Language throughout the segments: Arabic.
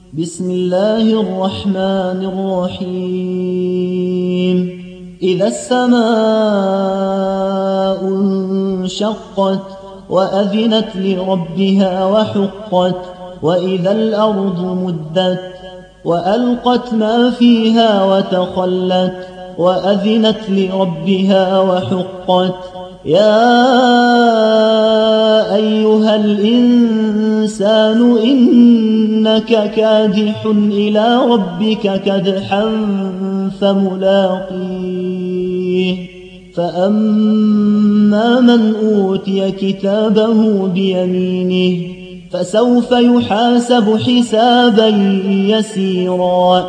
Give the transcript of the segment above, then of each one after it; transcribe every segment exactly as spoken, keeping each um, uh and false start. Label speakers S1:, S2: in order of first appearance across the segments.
S1: بسم الله الرحمن الرحيم إذا السماء انشقت وأذنت لربها وحقت وإذا الأرض مدت وألقت ما فيها وتخلت وأذنت لربها وحقت يا أيها الإنسان إنك كادح إلى ربك كدحا فملاقيه فأما من أوتي كتابه بيمينه فسوف يحاسب حسابا يسيرا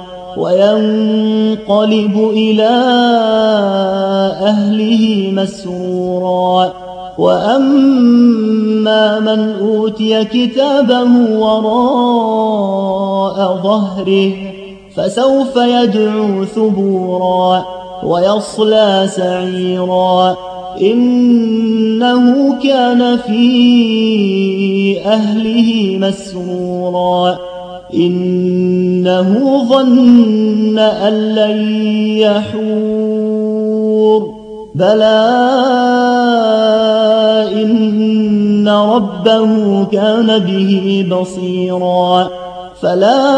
S1: وينقلب إلى أهله مسرورا وأما من أوتي كتابه وراء ظهره فسوف يدعو ثبورا ويصلى سعيرا إنه كان في أهله مسرورا إنه ظن أن لن يحور بلى إن ربه كان به بصيرا فلا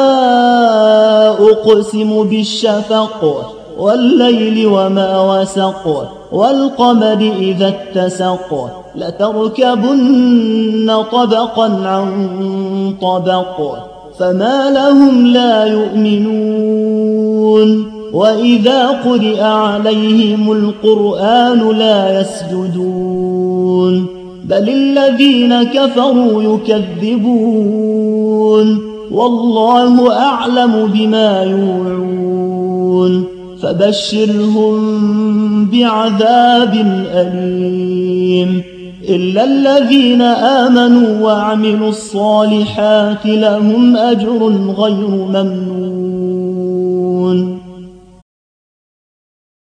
S1: أقسم بالشفق والليل وما وسق والقمر إذا اتسق لتركبن طبقا عن طبق فما لهم لا يؤمنون وإذا قرئ عليهم القرآن لا يسجدون بل الذين كفروا يكذبون والله أعلم بما يوعون فبشرهم بعذاب أليم إلا الذين آمنوا وعملوا الصالحات لهم أجر غير ممنون